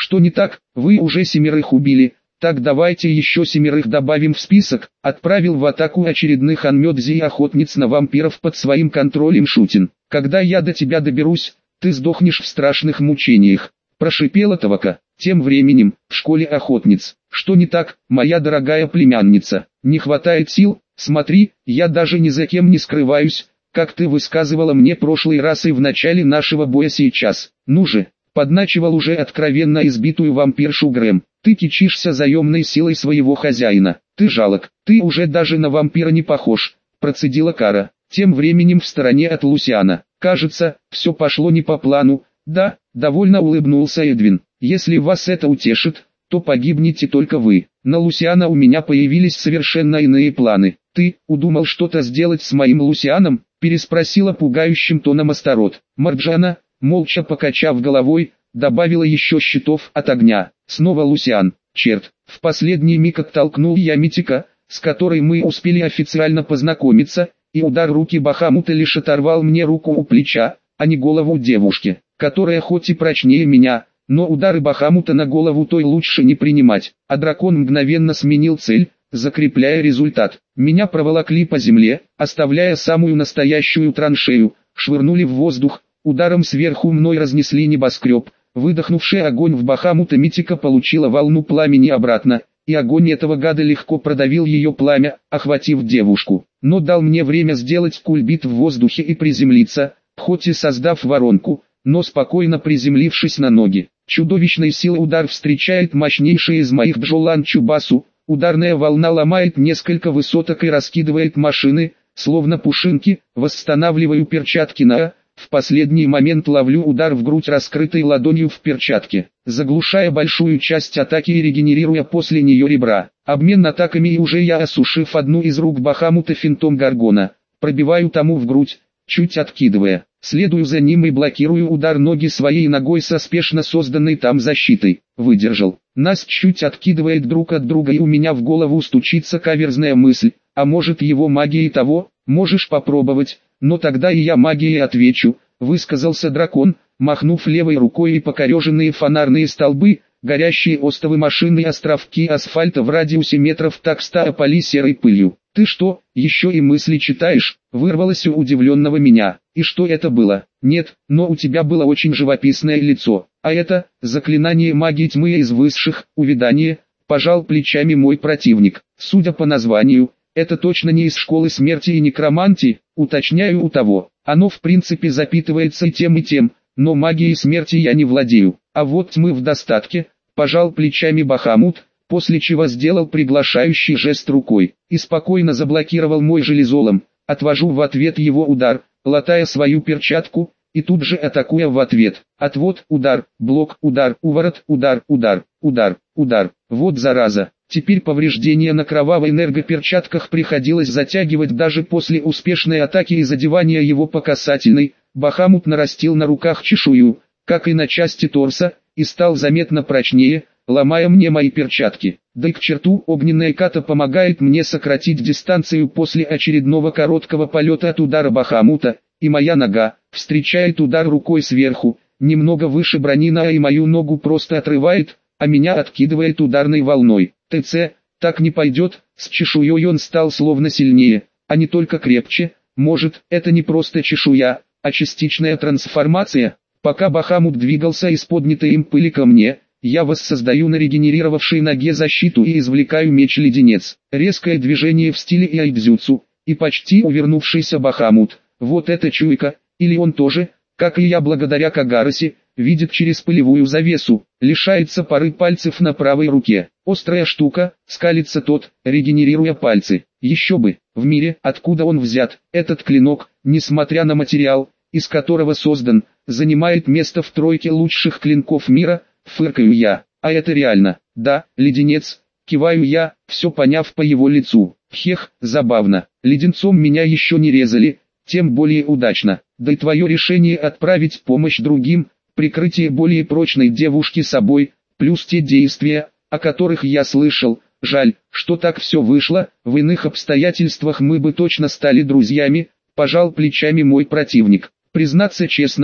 Что не так? Вы уже 7 убили. Так давайте еще 7 добавим в список. Отправил в атаку очередных Анмёдзи и охотниц на вампиров под своим контролем Шутин. Когда я до тебя доберусь, ты сдохнешь в страшных мучениях. Прошипела Тавака. Тем временем, в школе охотниц. Что не так, моя дорогая племянница? Не хватает сил? Смотри, я даже ни за кем не скрываюсь, как ты высказывала мне прошлый раз и в начале нашего боя сейчас. Ну же, подначивал уже откровенно избитую вампиршу Грэм. Ты кичишься заемной силой своего хозяина. Ты жалок, ты уже даже на вампира не похож, процедила Кара. Тем временем в стороне от Лусиана. Кажется, все пошло не по плану. Да, довольно улыбнулся Эдвин. Если вас это утешит, то погибнете только вы. На Лусиана у меня появились совершенно иные планы. Ты удумал что-то сделать с моим Лусианом? Переспросила пугающим тоном Астарот. Марджана, молча покачав головой, добавила еще щитов от огня. Снова Лусиан. Черт, в последний миг оттолкнул я Митика, с которой мы успели официально познакомиться, и удар руки Бахамута лишь оторвал мне руку у плеча, а не голову девушки, которая хоть и прочнее меня, но удары Бахамута на голову той лучше не принимать. А дракон мгновенно сменил цель, закрепляя результат. Меня проволокли по земле, оставляя самую настоящую траншею, швырнули в воздух, ударом сверху мной разнесли небоскреб. Выдохнувший огонь в Бахамута Митика получила волну пламени обратно, и огонь этого гада легко продавил ее пламя, охватив девушку. Но дал мне время сделать кульбит в воздухе и приземлиться, хоть и создав воронку, но спокойно приземлившись на ноги. Чудовищной силой удар встречает мощнейший из моих Бджолан Чубасу, ударная волна ломает несколько высоток и раскидывает машины, словно пушинки. Восстанавливаю перчатки на в последний момент ловлю удар в грудь раскрытой ладонью в перчатке, заглушая большую часть атаки и регенерируя после нее ребра. Обмен атаками и уже я, осушив одну из рук Бахамута финтом Гаргона, пробиваю тому в грудь, чуть откидывая. Следую за ним и блокирую удар ноги своей ногой со спешно созданной там защитой. Выдержал. Нас чуть откидывает друг от друга, и у меня в голову стучится каверзная мысль: а может его магией того? Можешь попробовать, но тогда и я магией отвечу, высказался дракон, махнув левой рукой, и покореженные фонарные столбы, горящие остовы машин и островки асфальта в радиусе метров так 100 опали серой пылью. «Ты что, еще и мысли читаешь?» — вырвалось у удивленного меня. «И что это было?» «Нет, но у тебя было очень живописное лицо. А это, заклинание магии тьмы из высших, увядание», — пожал плечами мой противник. «Судя по названию, это точно не из школы смерти и некромантии, уточняю у того. Оно в принципе запитывается и тем, но магией смерти я не владею. А вот тьмы в достатке», — пожал плечами Бахамут, после чего сделал приглашающий жест рукой и спокойно заблокировал мой железолом. Отвожу в ответ его удар, латая свою перчатку, и тут же атакуя в ответ. Отвод, удар, блок, удар, уворот, удар, удар, удар, удар. Вот зараза. Теперь повреждения на кровавой энергоперчатках приходилось затягивать даже после успешной атаки и задевания его по касательной. Бахамут нарастил на руках чешую, как и на части торса, и стал заметно прочнее, ломая мне мои перчатки. Да и к черту, огненная ката помогает мне сократить дистанцию после очередного короткого полета от удара Бахамута, и моя нога встречает удар рукой сверху, немного выше бронина, и мою ногу просто отрывает, а меня откидывает ударной волной. ТЦ, так не пойдет. С чешуей он стал словно сильнее, а не только крепче. Может, это не просто чешуя, а частичная трансформация? Пока Бахамут двигался из поднятой им пыли ко мне, я воссоздаю на регенерировавшей ноге защиту и извлекаю меч-леденец. Резкое движение в стиле иайдзюцу, и почти увернувшийся Бахамут. Вот это чуйка, или он тоже, как и я благодаря Кагарасе, видит через пылевую завесу, лишается пары пальцев на правой руке. Острая штука, скалится тот, регенерируя пальцы. Еще бы, в мире, откуда он взят, этот клинок, несмотря на материал, из которого создан, занимает место в тройке лучших клинков мира, фыркаю я. А это реально. Да, леденец, киваю я, все поняв по его лицу. Хех, забавно. Леденцом меня еще не резали, тем более удачно. Да и твое решение отправить помощь другим, прикрытие более прочной девушки собой, плюс те действия, о которых я слышал. Жаль, что так все вышло, в иных обстоятельствах мы бы точно стали друзьями, пожал плечами мой противник. Признаться честно,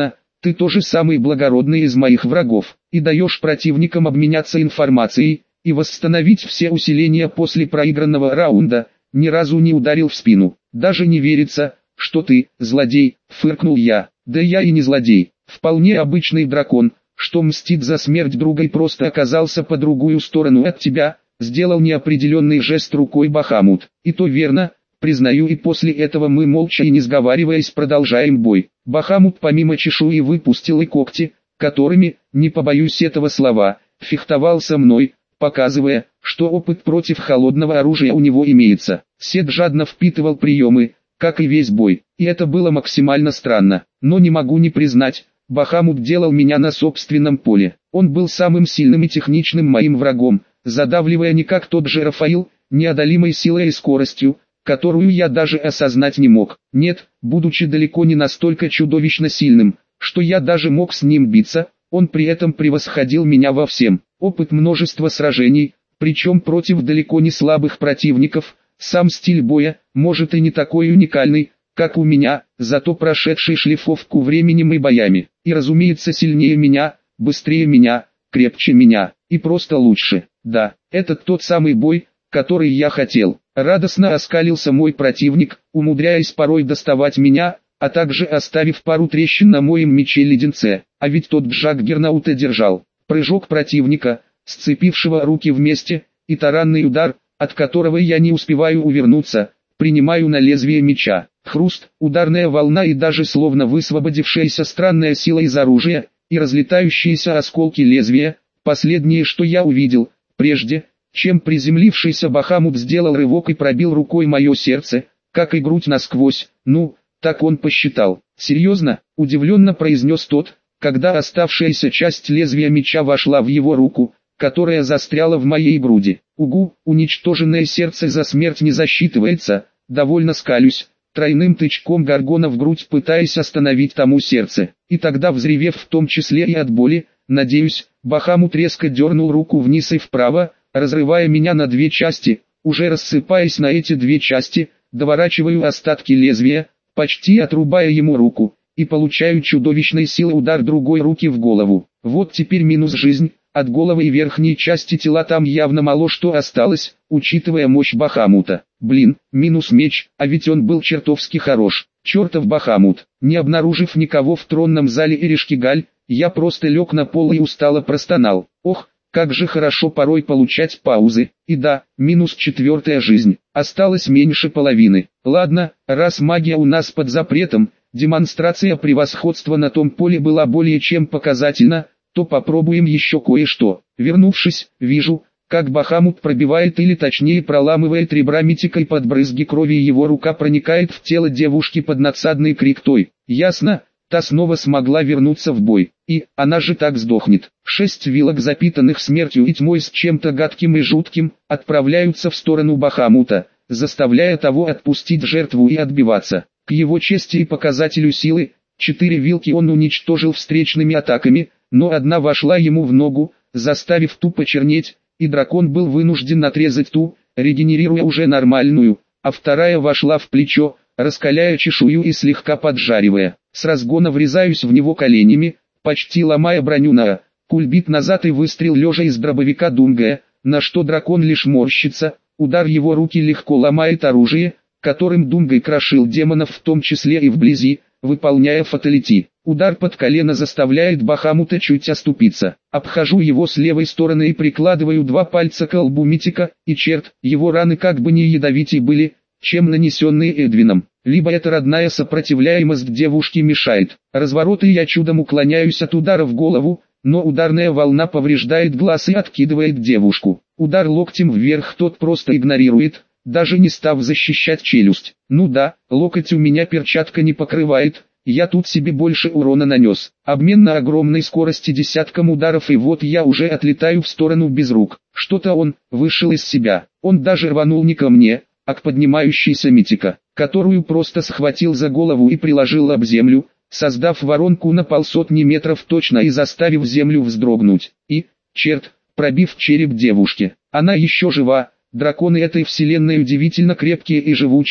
Ты тоже самый благородный из моих врагов, и даешь противникам обменяться информацией, и восстановить все усиления после проигранного раунда, ни разу не ударил в спину. Даже не верится, что ты, злодей, фыркнул я. Да я и не злодей, вполне обычный дракон, что мстит за смерть друга и просто оказался по другую сторону от тебя, сделал неопределенный жест рукой Бахамут. И то верно, признаю, и после этого мы молча и не сговариваясь продолжаем бой. Бахамут помимо чешуи выпустил и когти, которыми, не побоюсь этого слова, фехтовал со мной, показывая, что опыт против холодного оружия у него имеется. Сет жадно впитывал приемы, как и весь бой, и это было максимально странно, но не могу не признать, Бахамут делал меня на собственном поле. Он был самым сильным и техничным моим врагом, задавливая не как тот же Рафаил, неодолимой силой и скоростью, которую я даже осознать не мог. Нет, будучи далеко не настолько чудовищно сильным, что я даже мог с ним биться, он при этом превосходил меня во всем. Опыт множества сражений, причем против далеко не слабых противников, сам стиль боя, может и не такой уникальный, как у меня, зато прошедший шлифовку временем и боями, и разумеется сильнее меня, быстрее меня, крепче меня, и просто лучше. Да, это тот самый бой, который я хотел. Радостно оскалился мой противник, умудряясь порой доставать меня, а также оставив пару трещин на моем мече-леденце, а ведь тот Джак Гернаута держал. Прыжок противника, сцепившего руки вместе, и таранный удар, от которого я не успеваю увернуться, принимаю на лезвие меча. Хруст, ударная волна и даже словно высвободившаяся странная сила из оружия, и разлетающиеся осколки лезвия, последнее, что я увидел, прежде, чем приземлившийся Бахамут сделал рывок и пробил рукой мое сердце, как и грудь насквозь. Ну, так он посчитал. Серьезно, удивленно произнес тот, когда оставшаяся часть лезвия меча вошла в его руку, которая застряла в моей груди. Угу, уничтоженное сердце за смерть не засчитывается, довольно скалюсь, тройным тычком горгона в грудь пытаясь остановить тому сердце. И тогда, взревев в том числе и от боли, надеюсь, Бахамут резко дернул руку вниз и вправо, разрывая меня на две части, уже рассыпаясь на эти две части, доворачиваю остатки лезвия, почти отрубая ему руку, и получаю чудовищной силой удар другой руки в голову. Вот теперь минус жизнь, от головы и верхней части тела там явно мало что осталось, учитывая мощь Бахамута. Блин, минус меч, а ведь он был чертовски хорош. Чертов Бахамут. Не обнаружив никого в тронном зале Эришкигаль, я просто лег на пол и устало простонал. Ох, как же хорошо порой получать паузы. И да, минус четвертая жизнь. Осталось меньше половины. Ладно, раз магия у нас под запретом, демонстрация превосходства на том поле была более чем показательна, то попробуем еще кое-что. Вернувшись, вижу, как Бахамут пробивает или точнее проламывает ребра митикой под брызги крови, и его рука проникает в тело девушки под надсадный крик той. Ясно, та снова смогла вернуться в бой. И, она же так сдохнет. 6 вилок, запитанных смертью и тьмой с чем-то гадким и жутким, отправляются в сторону Бахамута, заставляя того отпустить жертву и отбиваться. К его чести и показателю силы, 4 вилки он уничтожил встречными атаками, но одна вошла ему в ногу, заставив ту почернеть, и дракон был вынужден отрезать ту, регенерируя уже нормальную, а вторая вошла в плечо, раскаляя чешую и слегка поджаривая. С разгона врезаюсь в него коленями, почти ломая броню на кульбит назад и выстрел лежа из дробовика Дунгая, на что дракон лишь морщится, удар его руки легко ломает оружие, которым Дунгай крошил демонов в том числе и вблизи, выполняя фаталити. Удар под колено заставляет Бахамута чуть оступиться. Обхожу его с левой стороны и прикладываю 2 пальца к лбу митика, и черт, его раны как бы не ядовитее были, чем нанесенные Эдвином. Либо эта родная сопротивляемость девушки мешает. Развороты я чудом уклоняюсь от удара в голову, но ударная волна повреждает глаз и откидывает девушку. Удар локтем вверх тот просто игнорирует, даже не став защищать челюсть. Ну да, локоть у меня перчатка не покрывает, я тут себе больше урона нанес. Обмен на огромной скорости десятком ударов, и вот я уже отлетаю в сторону без рук. Что-то он вышел из себя. Он даже рванул не ко мне, а к поднимающейся митика, которую просто схватил за голову и приложил об землю, создав воронку на 150 метров точно и заставив землю вздрогнуть. И, черт, пробив череп девушки. Она еще жива. Драконы этой вселенной удивительно крепкие и живучие,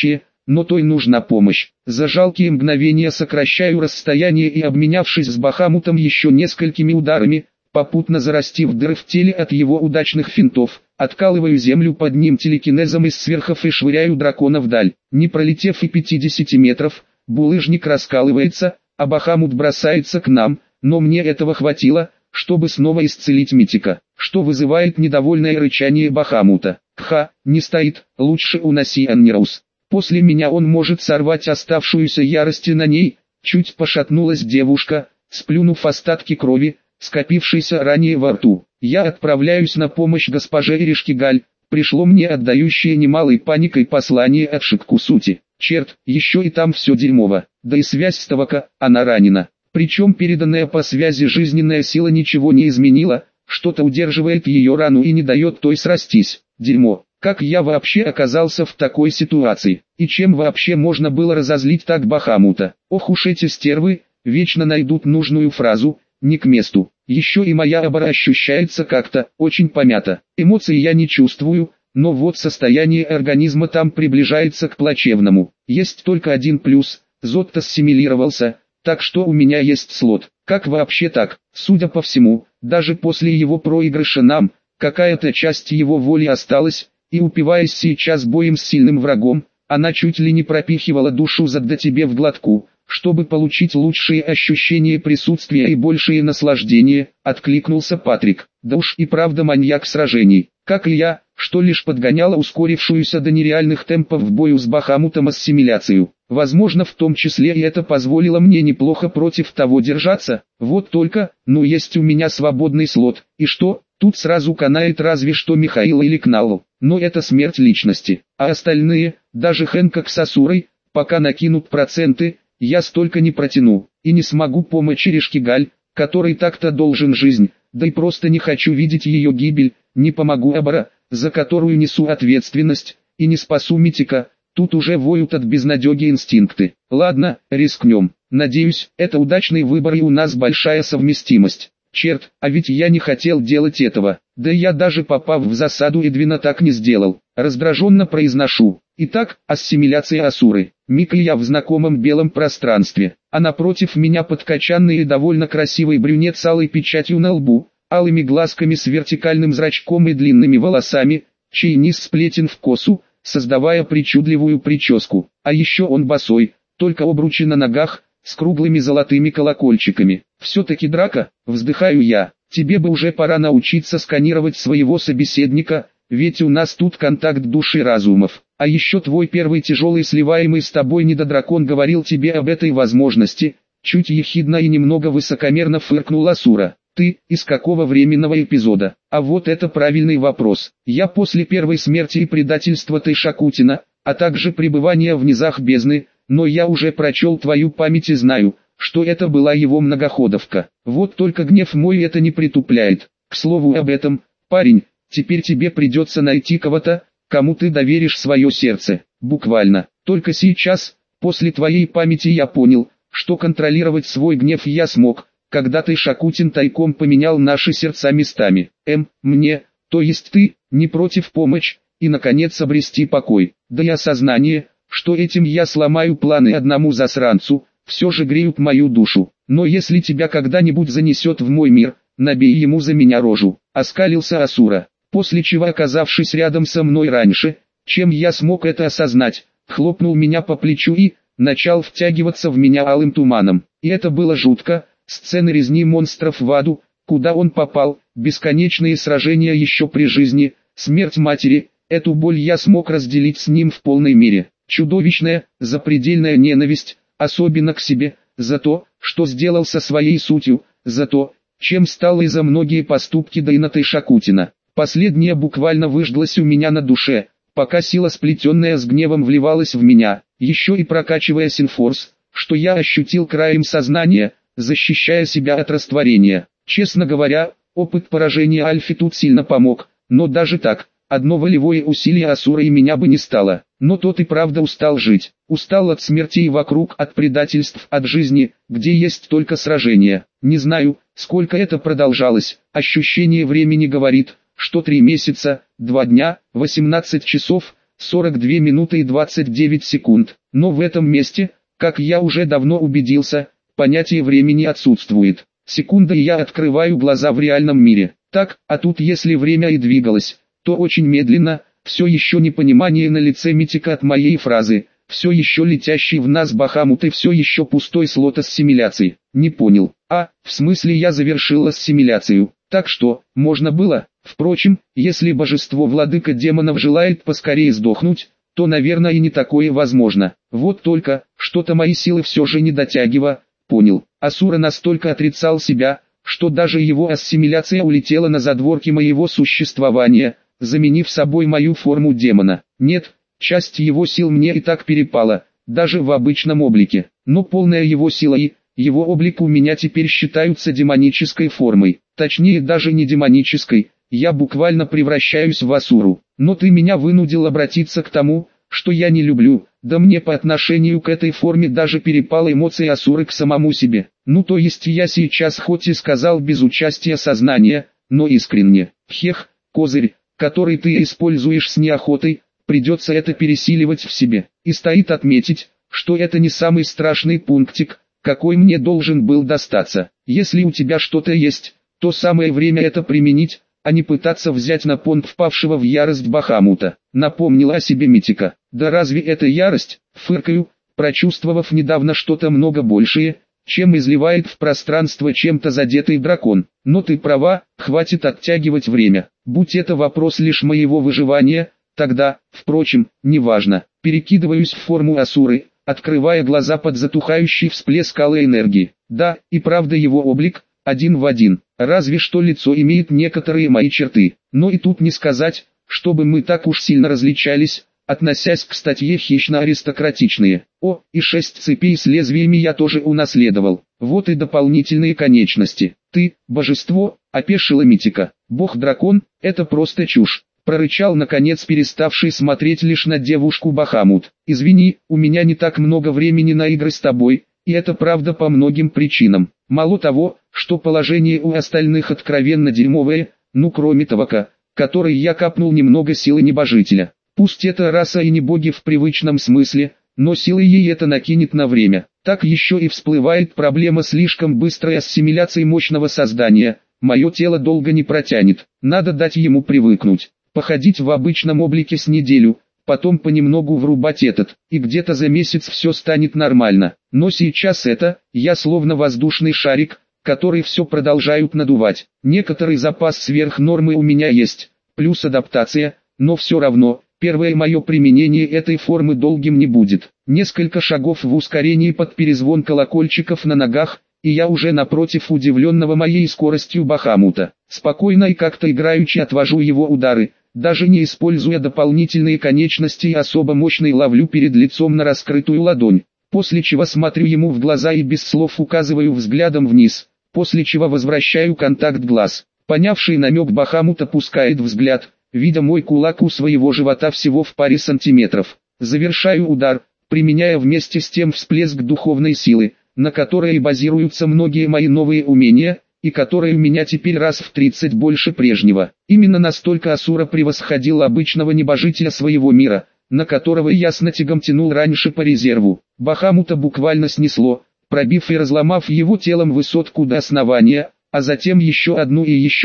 но той нужна помощь. За жалкие мгновения сокращаю расстояние и, обменявшись с Бахамутом еще несколькими ударами, попутно зарастив дыры в теле от его удачных финтов, откалываю землю под ним телекинезом из сверхов и швыряю дракона вдаль. Не пролетев и 50 метров, булыжник раскалывается, а Бахамут бросается к нам, но мне этого хватило, чтобы снова исцелить Митика, что вызывает недовольное рычание Бахамута. Кха, не стоит, лучше уноси Аннирус. После меня он может сорвать оставшуюся ярости на ней. Чуть пошатнулась девушка, сплюнув остатки крови, скопившейся ранее во рту. Я отправляюсь на помощь госпоже Иришкигаль. Пришло мне отдающее немалой паникой послание от Шиккусути. Черт, еще и там все дерьмово. Да и связь с Тавака, она ранена. Причем переданная по связи жизненная сила ничего не изменила, что-то удерживает ее рану и не дает той срастись. Дерьмо. Как я вообще оказался в такой ситуации? И чем вообще можно было разозлить так Бахамута? Ох уж эти стервы, вечно найдут нужную фразу, не к месту. Еще и моя обора ощущается как-то очень помято. Эмоций я не чувствую, но вот состояние организма там приближается к плачевному. Есть только один плюс, Зотто ассимилировался, так что у меня есть слот. Как вообще так? Судя по всему, даже после его проигрыша нам, какая-то часть его воли осталась, и упиваясь сейчас боем с сильным врагом, она чуть ли не пропихивала душу Зодда тебе в глотку, чтобы получить лучшие ощущения присутствия и большее наслаждение, откликнулся Патрик. Да уж и правда маньяк сражений, как и я, что лишь подгоняла ускорившуюся до нереальных темпов в бою с Бахамутом ассимиляцию. Возможно, в том числе и это позволило мне неплохо против того держаться. Вот только, есть у меня свободный слот, и что, тут сразу канает разве что Михаил или Кналл, но это смерть личности. А остальные, даже Хэнкок с Асурой, пока накинут проценты, я столько не протяну, и не смогу помочь Иришкигаль, который так-то должен жизнь, да и просто не хочу видеть ее гибель, не помогу Абара, за которую несу ответственность, и не спасу Митика. Тут уже воют от безнадеги инстинкты. Ладно, рискнем. Надеюсь, это удачный выбор и у нас большая совместимость. Черт, а ведь я не хотел делать этого. Да я даже попав в засаду Эдвина так не сделал. Раздраженно произношу. Итак, ассимиляция Асуры. Миг и я в знакомом белом пространстве. А напротив меня подкачанный и довольно красивый брюнет с алой печатью на лбу, алыми глазками с вертикальным зрачком и длинными волосами, чей низ сплетен в косу, создавая причудливую прическу. А еще он босой, только обручи на ногах, с круглыми золотыми колокольчиками. Все-таки драка, вздыхаю я. Тебе бы уже пора научиться сканировать своего собеседника, ведь у нас тут контакт душ и разумов. А еще твой первый тяжелый сливаемый с тобой недодракон говорил тебе об этой возможности. Чуть ехидно и немного высокомерно фыркнул Асура. Ты, из какого временного эпизода? А вот это правильный вопрос. Я после первой смерти и предательства Тайшакутина, а также пребывания в низах бездны, но я уже прочел твою память и знаю, что это была его многоходовка. Вот только гнев мой это не притупляет. К слову об этом, парень, теперь тебе придется найти кого-то, кому ты доверишь свое сердце. Буквально. Только сейчас, после твоей памяти я понял, что контролировать свой гнев я смог, когда Тайшакутин тайком поменял наши сердца местами. Мне, то есть ты, не против помочь, и наконец обрести покой. Да и осознание, что этим я сломаю планы одному засранцу, все же греют мою душу. Но если тебя когда-нибудь занесет в мой мир, набей ему за меня рожу. Оскалился Асура, после чего, оказавшись рядом со мной раньше, чем я смог это осознать, хлопнул меня по плечу и начал втягиваться в меня алым туманом. И это было жутко. Сцены резни монстров в аду, куда он попал, бесконечные сражения еще при жизни, смерть матери, эту боль я смог разделить с ним в полной мере. Чудовищная, запредельная ненависть, особенно к себе, за то, что сделал со своей сутью, за то, чем стал и за многие поступки Дайна Тайшакутина. Последнее буквально выжглось у меня на душе, пока сила, сплетенная с гневом, вливалась в меня, еще и прокачивая синфорс, что я ощутил краем сознания, защищая себя от растворения. Честно говоря, опыт поражения Альфи тут сильно помог, но даже так, одно волевое усилие Асура и меня бы не стало. Но тот и правда устал жить, устал от смертей вокруг, от предательств, от жизни, где есть только сражения. Не знаю, сколько это продолжалось, ощущение времени говорит, что 3 месяца, 2 дня, 18 часов, 42 минуты и 29 секунд. Но в этом месте, как я уже давно убедился, понятие времени отсутствует. Секунда, и я открываю глаза в реальном мире. Так, а тут если время и двигалось, то очень медленно, все еще непонимание на лице Митика от моей фразы, все еще летящий в нас Бахамут и все еще пустой слот ассимиляции. Не понял. В смысле я завершил ассимиляцию. Так что, можно было. Впрочем, если божество-владыка демонов желает поскорее сдохнуть, то, наверное, и не такое возможно. Вот только, что-то мои силы все же не дотягивали. Понял. Асура настолько отрицал себя, что даже его ассимиляция улетела на задворки моего существования, заменив собой мою форму демона. Нет, часть его сил мне и так перепала, даже в обычном облике. Но полная его сила и его облик у меня теперь считаются демонической формой. Точнее, даже не демонической, я буквально превращаюсь в асуру. Но ты меня вынудил обратиться к тому, что я не люблю, да мне по отношению к этой форме даже перепала эмоции асуры к самому себе. Ну то есть я сейчас хоть и сказал без участия сознания, но искренне. Хех, козырь, который ты используешь с неохотой, придется это пересиливать в себе. И стоит отметить, что это не самый страшный пунктик, какой мне должен был достаться. Если у тебя что-то есть, то самое время это применить, а не пытаться взять на понт впавшего в ярость Бахамута. Напомнила о себе Митика. Да разве это ярость? Фыркаю, прочувствовав недавно что-то много большее, чем изливает в пространство чем-то задетый дракон. Но ты права, хватит оттягивать время. Будь это вопрос лишь моего выживания, тогда, впрочем, неважно. Перекидываюсь в форму асуры, открывая глаза под затухающий всплеск алой энергии. Да, и правда его облик, один в один, разве что лицо имеет некоторые мои черты. Но и тут не сказать, чтобы мы так уж сильно различались, относясь к статье хищно-аристократичные. И 6 цепей с лезвиями я тоже унаследовал. Вот и дополнительные конечности. Ты, божество, опешила Митика. Бог-дракон, это просто чушь. Прорычал наконец переставший смотреть лишь на девушку Бахамут. Извини, у меня не так много времени на игры с тобой, и это правда по многим причинам. Мало того, что положение у остальных откровенно дерьмовое, ну кроме Тавака, который я капнул немного силы небожителя. Пусть это раса и не боги в привычном смысле, но силой ей это накинет на время. Так еще и всплывает проблема слишком быстрой ассимиляции мощного создания. Мое тело долго не протянет, надо дать ему привыкнуть. Походить в обычном облике с неделю, потом понемногу врубать этот, и где-то за месяц все станет нормально. Но сейчас я словно воздушный шарик, который все продолжают надувать. Некоторый запас сверх нормы у меня есть, плюс адаптация, но все равно, первое мое применение этой формы долгим не будет. Несколько шагов в ускорении под перезвон колокольчиков на ногах, и я уже напротив удивленного моей скоростью Бахамута. Спокойно и как-то играючи отвожу его удары, даже не используя дополнительные конечности и особо мощный ловлю перед лицом на раскрытую ладонь, после чего смотрю ему в глаза и без слов указываю взглядом вниз, после чего возвращаю контакт глаз. Понявший намек Бахамут опускает взгляд, видя мой кулак у своего живота всего в паре сантиметров. Завершаю удар, применяя вместе с тем всплеск духовной силы, на которой базируются многие мои новые умения, и который у меня теперь раз в 30 больше прежнего. Именно настолько асура превосходил обычного небожителя своего мира, на которого я с натягом тянул раньше по резерву. Бахамута буквально снесло, пробив и разломав его телом высотку до основания, а затем еще одну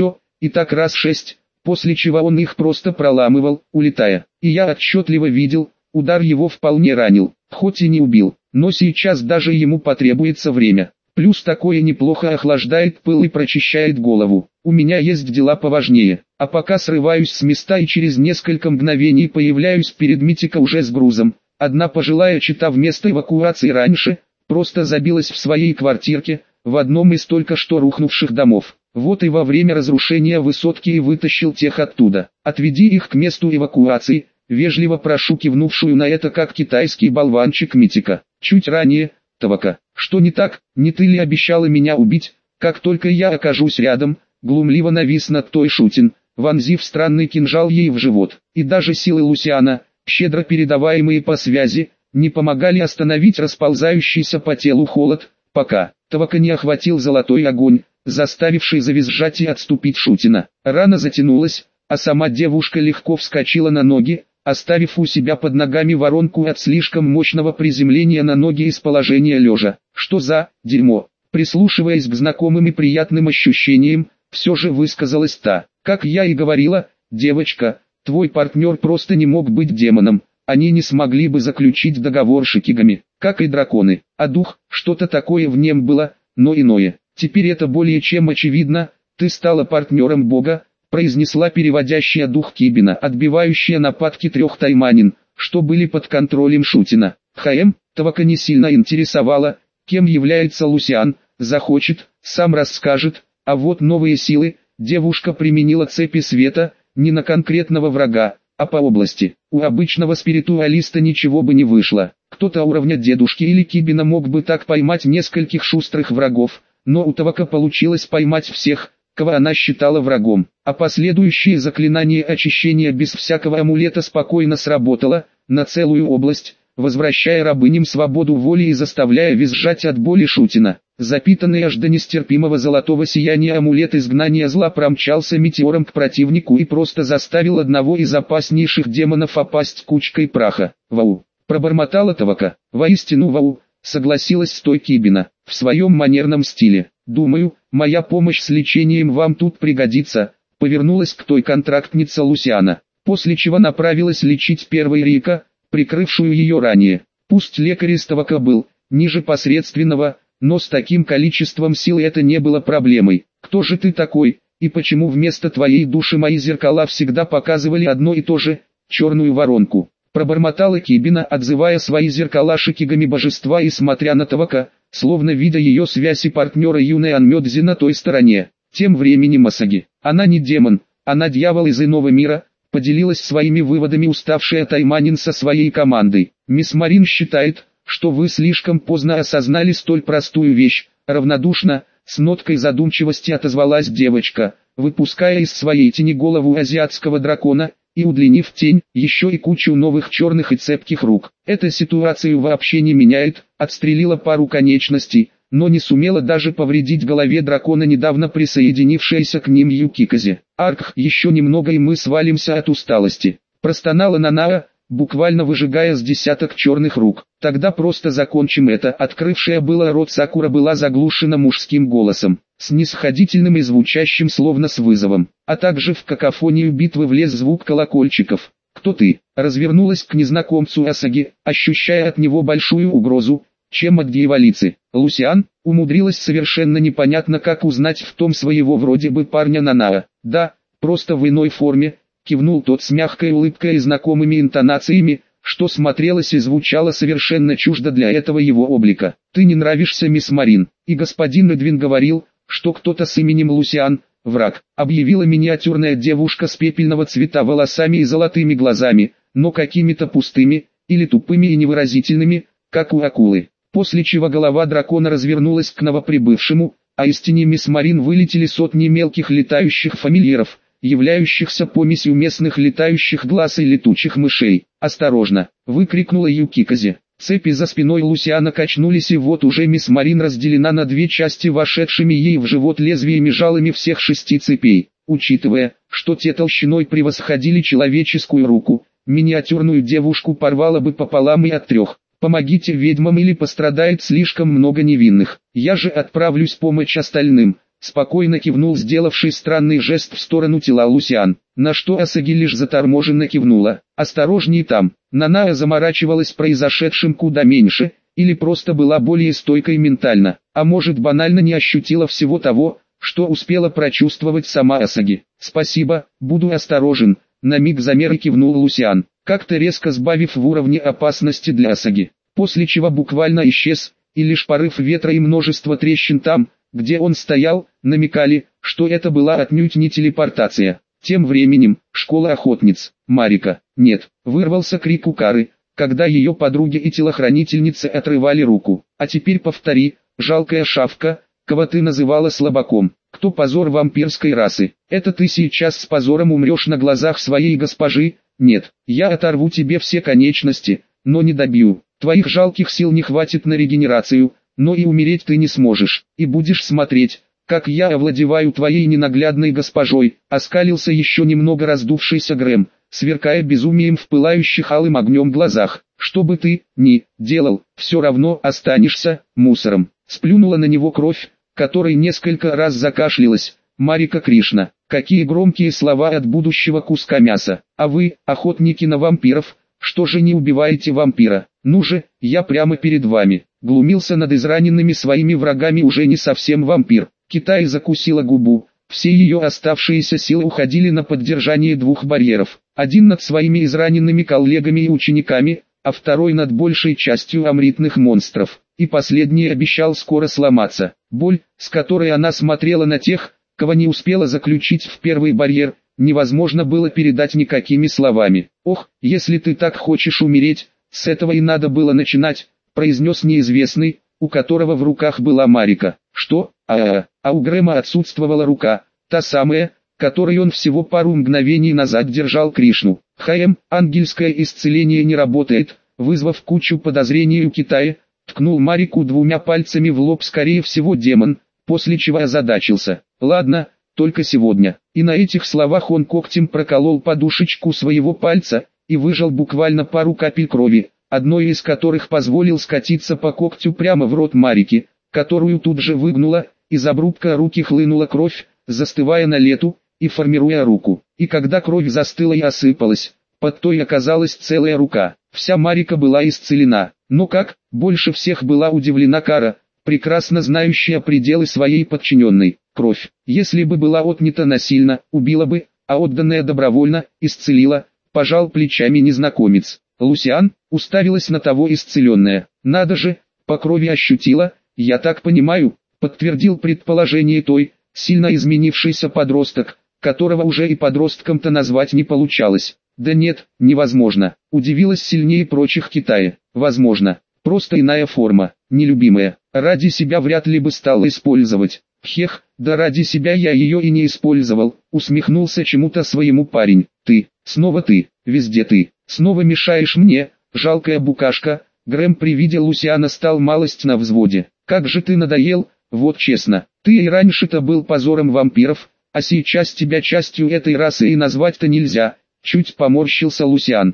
и так раз 6, после чего он их просто проламывал, улетая. И я отчетливо видел, удар его вполне ранил, хоть и не убил, но сейчас даже ему потребуется время. Плюс такое неплохо охлаждает пыл и прочищает голову. У меня есть дела поважнее. А пока срываюсь с места и через несколько мгновений появляюсь перед Митика уже с грузом. Одна пожилая чета вместо эвакуации раньше, просто забилась в своей квартирке, в одном из только что рухнувших домов. Вот и во время разрушения высотки и вытащил тех оттуда. Отведи их к месту эвакуации, вежливо прошу кивнувшую на это как китайский болванчик Митика. Чуть ранее, Тавака, что не так, не ты ли обещала меня убить, как только я окажусь рядом, глумливо навис над той Шутин, вонзив странный кинжал ей в живот. И даже силы Лусиана, щедро передаваемые по связи, не помогали остановить расползающийся по телу холод, пока Тавака не охватил золотой огонь, заставивший завизжать и отступить Шутина. Рана затянулась, а сама девушка легко вскочила на ноги, оставив у себя под ногами воронку от слишком мощного приземления на ноги из положения лежа. «Что за дерьмо?» Прислушиваясь к знакомым и приятным ощущениям, все же высказалась та. «Как я и говорила, девочка, твой партнер просто не мог быть демоном, они не смогли бы заключить договор с икигами, как и драконы, а дух, что-то такое в нем было, но иное. Теперь это более чем очевидно, ты стала партнером Бога», произнесла переводящая дух Кибина, отбивающая нападки 3 тайманин, что были под контролем Шутина. Тавака не сильно интересовало, кем является Лусиан, захочет, сам расскажет, а вот новые силы, девушка применила цепи света, не на конкретного врага, а по области. У обычного спиритуалиста ничего бы не вышло. Кто-то уровня дедушки или Кибина мог бы так поймать нескольких шустрых врагов, но у Тавака получилось поймать всех, кого она считала врагом. А последующее заклинание очищения без всякого амулета спокойно сработало, на целую область, возвращая рабыням свободу воли и заставляя визжать от боли Шутина. Запитанный аж до нестерпимого золотого сияния амулет изгнания зла промчался метеором к противнику и просто заставил одного из опаснейших демонов опасть кучкой праха. «Вау!» — пробормотала Тавака. «Воистину вау!» — согласилась с той Кибина, в своем манерном стиле. «Думаю, моя помощь с лечением вам тут пригодится», — повернулась к той контрактнице Лусиана, после чего направилась лечить первой Рика, прикрывшую ее ранее. Пусть лекарь из Тавака был ниже посредственного, но с таким количеством сил это не было проблемой. «Кто же ты такой, и почему вместо твоей души мои зеркала всегда показывали одно и то же, черную воронку?» Пробормотала Кибина, отзывая свои зеркала шикигами божества и смотря на Тавака, словно видя ее связь и партнера юной Анмёдзи на той стороне. Тем временем Асаги, она не демон, она дьявол из иного мира, поделилась своими выводами уставшая Тайманин со своей командой. «Мисс Марин считает, что вы слишком поздно осознали столь простую вещь», равнодушно, с ноткой задумчивости отозвалась девочка, выпуская из своей тени голову азиатского дракона, и удлинив тень, еще и кучу новых черных и цепких рук. «Эта ситуацию вообще не меняет», отстрелила пару конечностей, но не сумела даже повредить голове дракона недавно присоединившаяся к ним Юкиказе. «Арх, еще немного и мы свалимся от усталости», простонала Нанаа, буквально выжигая с десяток черных рук. «Тогда просто закончим это». Открывшая было рот Сакура была заглушена мужским голосом, снисходительным и звучащим словно с вызовом, а также в какофонию битвы влез звук колокольчиков. «Кто ты?» Развернулась к незнакомцу Асаги, ощущая от него большую угрозу, чем от дьяволицы. Лусиан умудрилась совершенно непонятно как узнать в том своего вроде бы парня Нанаа. «Да, просто в иной форме», кивнул тот с мягкой улыбкой и знакомыми интонациями, что смотрелось и звучало совершенно чуждо для этого его облика. «Ты не нравишься, мисс Марин, и господин Эдвин говорил, что кто-то с именем Лусиан, враг», объявила миниатюрная девушка с пепельного цвета волосами и золотыми глазами, но какими-то пустыми, или тупыми и невыразительными, как у акулы. После чего голова дракона развернулась к новоприбывшему, а из тени мисс Марин вылетели сотни мелких летающих фамильяров, являющихся помесью местных летающих глаз и летучих мышей. «Осторожно!» — выкрикнула Юкиказе. Цепи за спиной Лусиана качнулись, и вот уже мисс Марин разделена на две части вошедшими ей в живот лезвиями жалами всех 6 цепей. Учитывая, что те толщиной превосходили человеческую руку, миниатюрную девушку порвало бы пополам и от 3. «Помогите ведьмам или пострадает слишком много невинных. Я же отправлюсь помочь остальным», спокойно кивнул сделавший странный жест в сторону тела Лусиан, на что Асаги лишь заторможенно кивнула. «Осторожней там». Нанаа заморачивалась произошедшим куда меньше, или просто была более стойкой ментально, а может банально не ощутила всего того, что успела прочувствовать сама Асаги. «Спасибо, буду осторожен», на миг замер и кивнул Лусиан, как-то резко сбавив в уровне опасности для Асаги, после чего буквально исчез, и лишь порыв ветра и множество трещин там, где он стоял, намекали, что это была отнюдь не телепортация. Тем временем, школа охотниц, Марика, нет, вырвался крик у Кары, когда ее подруги и телохранительницы отрывали руку. «А теперь повтори, жалкая шавка, кого ты называла слабаком, кто позор вампирской расы. Это ты сейчас с позором умрешь на глазах своей госпожи? Нет, я оторву тебе все конечности, но не добью. Твоих жалких сил не хватит на регенерацию, но и умереть ты не сможешь, и будешь смотреть, как я овладеваю твоей ненаглядной госпожой», оскалился еще немного раздувшийся Грэм, сверкая безумием в пылающих алым огнем глазах. «Что бы ты ни делал, все равно останешься мусором». Сплюнула на него кровь, которой несколько раз закашлялась. Марика Кришна, какие громкие слова от будущего куска мяса. А вы, охотники на вампиров, что же не убиваете вампира? Ну же, я прямо перед вами. Глумился над израненными своими врагами уже не совсем вампир. Китай закусила губу. Все ее оставшиеся силы уходили на поддержание двух барьеров. Один над своими израненными коллегами и учениками, а второй над большей частью амритных монстров. И последний обещал скоро сломаться. Боль, с которой она смотрела на тех, кого не успела заключить в первый барьер, невозможно было передать никакими словами. «Ох, если ты так хочешь умереть, с этого и надо было начинать», произнес неизвестный, у которого в руках была Марика. «Что? А у Грэма отсутствовала рука, та самая, которой он всего пару мгновений назад держал Кришну. Ангельское исцеление не работает», вызвав кучу подозрений у Китая, ткнул Марику двумя пальцами в лоб, скорее всего демон, после чего озадачился. «Ладно, только сегодня». И на этих словах он когтем проколол подушечку своего пальца и выжал буквально пару капель крови, одной из которых позволил скатиться по когтю прямо в рот Марики, которую тут же выгнула, из обрубка руки хлынула кровь, застывая на лету и формируя руку. И когда кровь застыла и осыпалась, под той оказалась целая рука. Вся Марика была исцелена. Но как, больше всех была удивлена Кара, прекрасно знающая пределы своей подчиненной. Кровь, если бы была отнята насильно, убила бы, а отданная добровольно, исцелила, пожал плечами незнакомец. Лусиан уставилась на того исцеленная. «Надо же, по крови ощутила, я так понимаю», подтвердил предположение той, сильно изменившийся подросток, которого уже и подростком-то назвать не получалось. «Да нет, невозможно», удивилась сильнее прочих Китая. «Возможно, просто иная форма, нелюбимая, ради себя вряд ли бы стала использовать». «Хех, да ради себя я ее и не использовал», усмехнулся чему-то своему парень. «Ты, снова ты, везде ты, снова мешаешь мне, жалкая букашка». Грэм при виде Лусиана стал малость на взводе. «Как же ты надоел, вот честно, ты и раньше-то был позором вампиров, а сейчас тебя частью этой расы и назвать-то нельзя». Чуть поморщился Лусиан.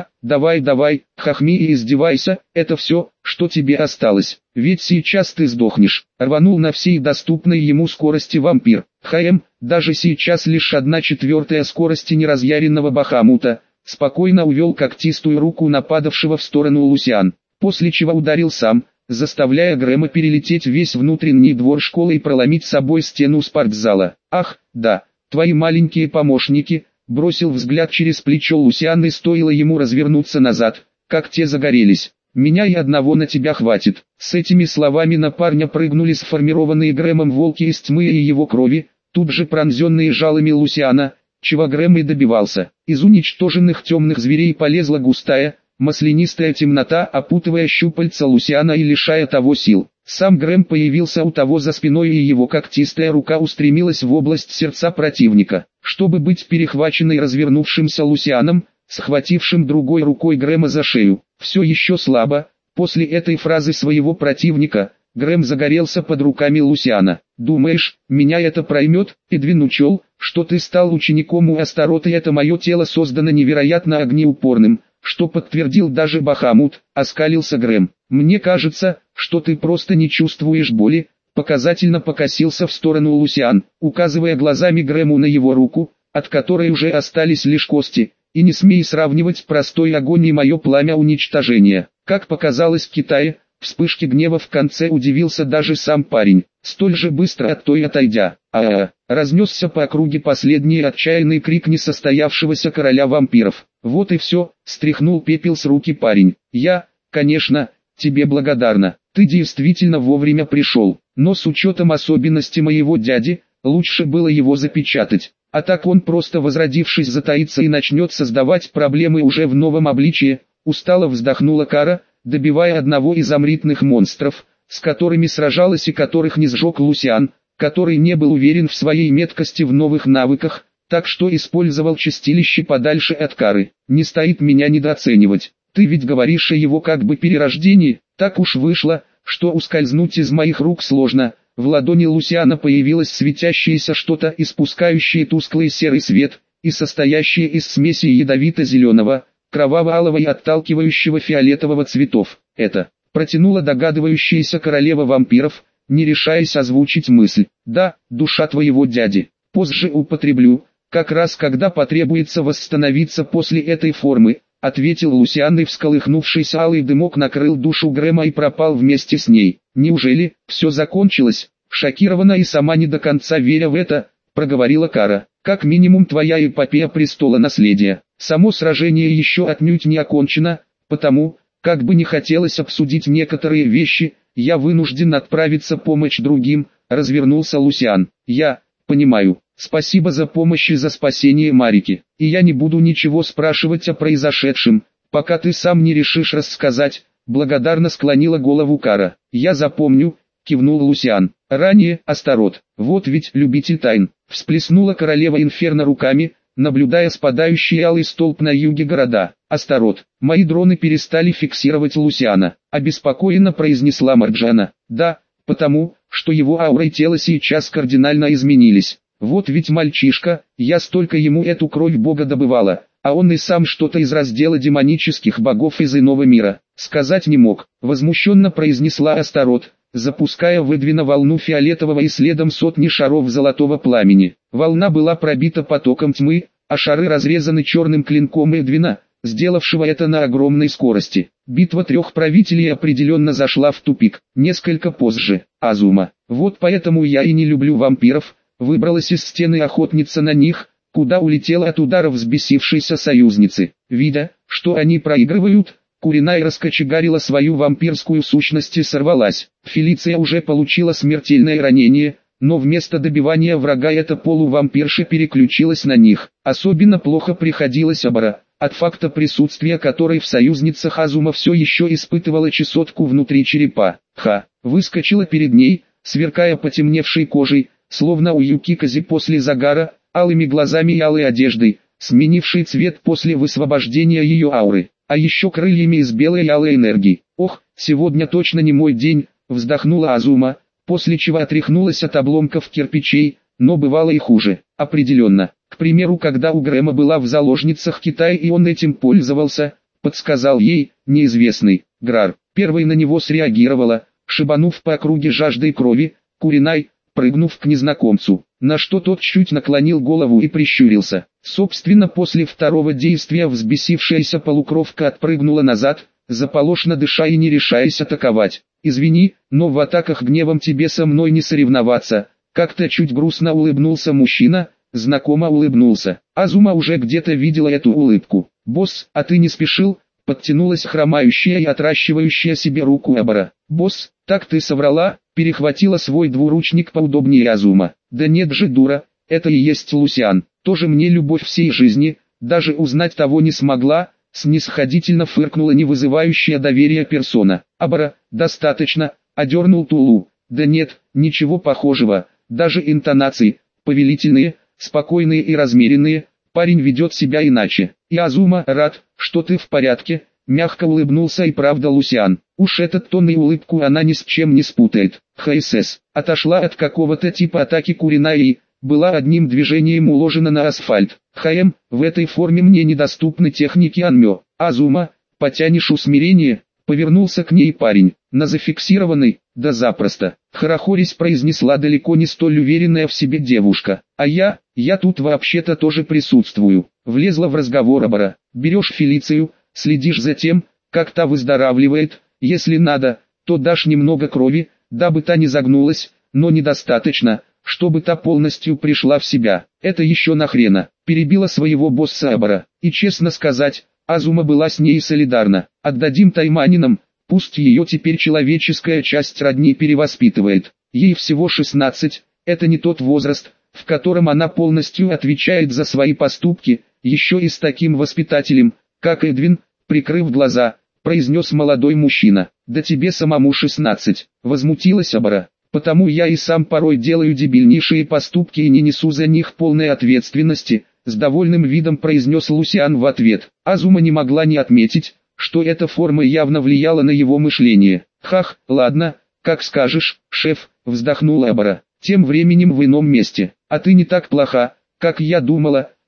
Давай, хохми и издевайся, это все, что тебе осталось, ведь сейчас ты сдохнешь». Рванул на всей доступной ему скорости вампир. Даже сейчас лишь 1/4 скорости неразъяренного Бахамута, спокойно увел когтистую руку нападавшего в сторону Лусиан, после чего ударил сам, заставляя Грэма перелететь весь внутренний двор школы и проломить собой стену спортзала. «Ах, да, твои маленькие помощники», бросил взгляд через плечо Лусиан, и стоило ему развернуться назад, как те загорелись. «Меня и одного на тебя хватит». С этими словами на парня прыгнули сформированные Грэмом волки из тьмы и его крови, тут же пронзенные жалами Лусиана, чего Грэм и добивался. Из уничтоженных темных зверей полезла густая, маслянистая темнота, опутывая щупальца Лусиана и лишая того сил. Сам Грэм появился у того за спиной, и его когтистая рука устремилась в область сердца противника, чтобы быть перехваченной развернувшимся Лусианом, схватившим другой рукой Грэма за шею. Все еще слабо, после этой фразы своего противника, Грэм загорелся под руками Лусиана. «Думаешь, меня это проймет?» Эдвин учел, что ты стал учеником у Астарота, и это мое тело создано невероятно огнеупорным, что подтвердил даже Бахамут, оскалился Грэм. «Мне кажется, что ты просто не чувствуешь боли», показательно покосился в сторону Лусиан, указывая глазами Грэму на его руку, от которой уже остались лишь кости, «и не смей сравнивать простой огонь и мое пламя уничтожения». Как показалось Китае, вспышки гнева в конце удивился даже сам парень, столь же быстро от той отойдя. Разнесся по округе последний отчаянный крик несостоявшегося короля вампиров. «Вот и все», стряхнул пепел с руки парень. «Я, конечно, тебе благодарна, ты действительно вовремя пришел, но с учетом особенностей моего дяди, лучше было его запечатать, а так он просто, возродившись, затаится и начнет создавать проблемы уже в новом обличии». Устало вздохнула Кара, добивая одного из амритных монстров, с которыми сражалась и которых не сжег Лусиан, который не был уверен в своей меткости в новых навыках, так что использовал чистилище подальше от Кары. «Не стоит меня недооценивать, ты ведь говоришь о его как бы перерождении, так уж вышло, что ускользнуть из моих рук сложно». В ладони Лусиана появилось светящееся что-то, испускающее тусклый серый свет, и состоящее из смеси ядовито-зеленого, кроваво-алого и отталкивающего фиолетового цветов. Это протянула догадывающаяся королева вампиров, не решаясь озвучить мысль. Да, душа твоего дяди. Позже употреблю, как раз когда потребуется восстановиться после этой формы, ответил Лусиан, и всколыхнувшийся алый дымок накрыл душу Грэма и пропал вместе с ней. Неужели все закончилось? Шокирована и сама не до конца веря в это, проговорила Кара. Как минимум твоя эпопея престола наследия. Само сражение еще отнюдь не окончено, потому, как бы не хотелось обсудить некоторые вещи, я вынужден отправиться помочь другим, развернулся Лусиан. Я понимаю. Спасибо за помощь и за спасение Марики. И я не буду ничего спрашивать о произошедшем, пока ты сам не решишь рассказать, благодарно склонила голову Кара. Я запомню, кивнул Лусиан. Ранее, Астарот, вот ведь любитель тайн, всплеснула королева Инферно руками, наблюдая спадающий алый столб на юге города. Астарот, мои дроны перестали фиксировать Лусиана, обеспокоенно произнесла Марджана. Да, потому, что его аура и тело сейчас кардинально изменились. Вот ведь мальчишка, я столько ему эту кровь бога добывала, а он и сам что-то из раздела демонических богов из иного мира, сказать не мог, возмущенно произнесла Астарот, запуская в Эдвина волну фиолетового и следом сотни шаров золотого пламени. Волна была пробита потоком тьмы, а шары разрезаны черным клинком Эдвина, сделавшего это на огромной скорости. Битва трех правителей определенно зашла в тупик. Несколько позже, Азума. Вот поэтому я и не люблю вампиров. Выбралась из стены охотница на них, куда улетела от ударов взбесившейся союзницы. Видя, что они проигрывают, Куринай раскочегарила свою вампирскую сущность и сорвалась. Фелиция уже получила смертельное ранение, но вместо добивания врага эта полувампирша переключилась на них. Особенно плохо приходилось Абара, от факта присутствия которой в союзницах Азума все еще испытывала чесотку внутри черепа. Выскочила перед ней, сверкая потемневшей кожей, словно у Юкикази после загара, алыми глазами и алой одеждой, сменившей цвет после высвобождения ее ауры, а еще крыльями из белой и алой энергии. Ох, сегодня точно не мой день, вздохнула Азума, после чего отряхнулась от обломков кирпичей, но бывало и хуже, определенно. К примеру, когда у Грэма была в заложницах Китай и он этим пользовался, подсказал ей, неизвестный, Грар. Первой на него среагировала, шибанув по округе жаждой крови, Куринай, прыгнув к незнакомцу, на что тот чуть наклонил голову и прищурился. Собственно, после второго действия взбесившаяся полукровка отпрыгнула назад, заполошно дыша и не решаясь атаковать. «Извини, но в атаках гневом тебе со мной не соревноваться», как-то чуть грустно улыбнулся мужчина, знакомо улыбнулся. Азума уже где-то видела эту улыбку. «Босс, а ты не спешил?» Подтянулась хромающая и отращивающая себе руку Абара. «Босс, так ты соврала?» Перехватила свой двуручник поудобнее Азума. «Да нет же, дура, это и есть Лусиан, тоже мне любовь всей жизни, даже узнать того не смогла», снисходительно фыркнула не вызывающая доверия персона. «Абара, достаточно», одернул Тулу. «Да нет, ничего похожего, даже интонации, повелительные, спокойные и размеренные, парень ведет себя иначе. И Азума, рад, что ты в порядке», мягко улыбнулся и правда Лусиан. Уж этот тон и улыбку она ни с чем не спутает. ХСС отошла от какого-то типа атаки Куринай и была одним движением уложена на асфальт. В этой форме мне недоступны техники Анмё. Азума, потянешь усмирение? Повернулся к ней парень. На зафиксированной, да запросто. Хорохорясь произнесла далеко не столь уверенная в себе девушка. А я тут вообще-то тоже присутствую. Влезла в разговор Абара. Берешь Фелицию, следишь за тем, как та выздоравливает, если надо, то дашь немного крови, дабы та не загнулась, но недостаточно, чтобы та полностью пришла в себя. Это еще нахрена, перебила своего босса Абара. И честно сказать, Азума была с ней солидарна. Отдадим тайманинам, пусть ее теперь человеческая часть родни перевоспитывает. Ей всего 16, это не тот возраст, в котором она полностью отвечает за свои поступки, еще и с таким воспитателем, как Эдвин, прикрыв глаза, произнес молодой мужчина. «Да тебе самому 16, возмутилась Абара. «Потому я и сам порой делаю дебильнейшие поступки и не несу за них полной ответственности», с довольным видом произнес Лусиан в ответ. Азума не могла не отметить, что эта форма явно влияла на его мышление. «Ладно, как скажешь, шеф», вздохнула Абара. Тем временем в ином месте. «А ты не так плоха, как я думала»,